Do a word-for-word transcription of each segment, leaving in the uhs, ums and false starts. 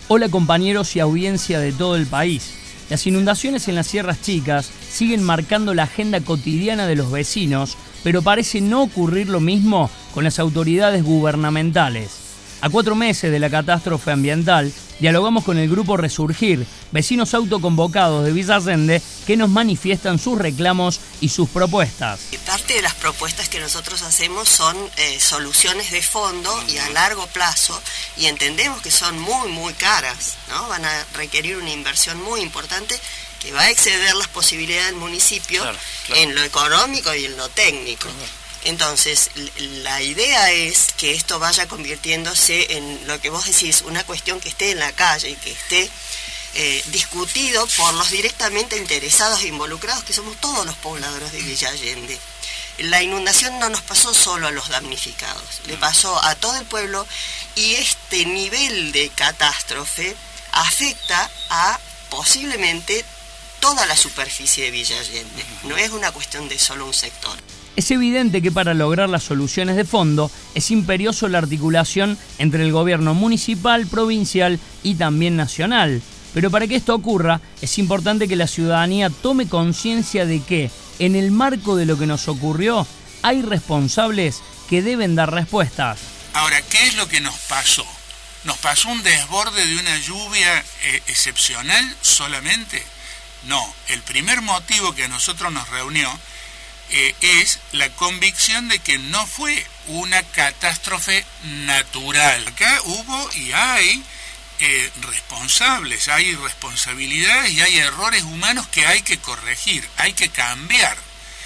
Hola compañeros y audiencia de todo el país. Las inundaciones en las Sierras Chicas siguen marcando la agenda cotidiana de los vecinos, pero parece no ocurrir lo mismo con las autoridades gubernamentales. A cuatro meses de la catástrofe ambiental, dialogamos con el grupo Resurgir, vecinos autoconvocados de Villa Allende, que nos manifiestan sus reclamos y sus propuestas. Parte de las propuestas que nosotros hacemos son eh, soluciones de fondo y a largo plazo, y entendemos que son muy, muy caras, ¿no? Van a requerir una inversión muy importante que va a exceder las posibilidades del municipio, claro, claro, en lo económico y en lo técnico. Claro. Entonces, la idea es que esto vaya convirtiéndose en lo que vos decís, una cuestión que esté en la calle y que esté eh, discutido por los directamente interesados e involucrados, que somos todos los pobladores de Villa Allende. La inundación no nos pasó solo a los damnificados, le pasó a todo el pueblo, y este nivel de catástrofe afecta a posiblemente toda la superficie de Villa Allende. No es una cuestión de solo un sector. Es evidente que para lograr las soluciones de fondo es imperioso la articulación entre el gobierno municipal, provincial y también nacional. Pero para que esto ocurra, es importante que la ciudadanía tome conciencia de que, en el marco de lo que nos ocurrió, hay responsables que deben dar respuestas. Ahora, ¿qué es lo que nos pasó? ¿Nos pasó un desborde de una lluvia eh, excepcional solamente? No, el primer motivo que a nosotros nos reunió Eh, es la convicción de que no fue una catástrofe natural. Acá hubo y hay eh, responsables, hay responsabilidades y hay errores humanos que hay que corregir, hay que cambiar.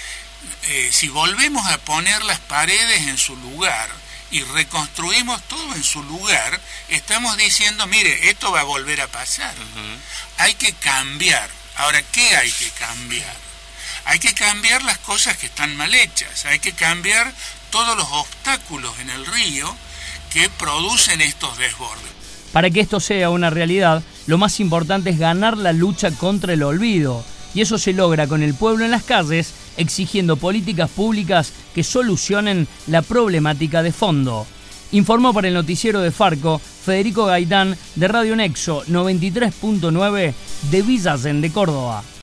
Eh, si volvemos a poner las paredes en su lugar y reconstruimos todo en su lugar, estamos diciendo, mire, esto va a volver a pasar. Uh-huh. Hay que cambiar. Ahora, ¿qué hay que cambiar? Hay que cambiar las cosas que están mal hechas, hay que cambiar todos los obstáculos en el río que producen estos desbordes. Para que esto sea una realidad, lo más importante es ganar la lucha contra el olvido, y eso se logra con el pueblo en las calles, exigiendo políticas públicas que solucionen la problemática de fondo. Informó para el noticiero de Farco Federico Gaitán, de Radio Nexo noventa y tres punto nueve de Villa Allende, Córdoba.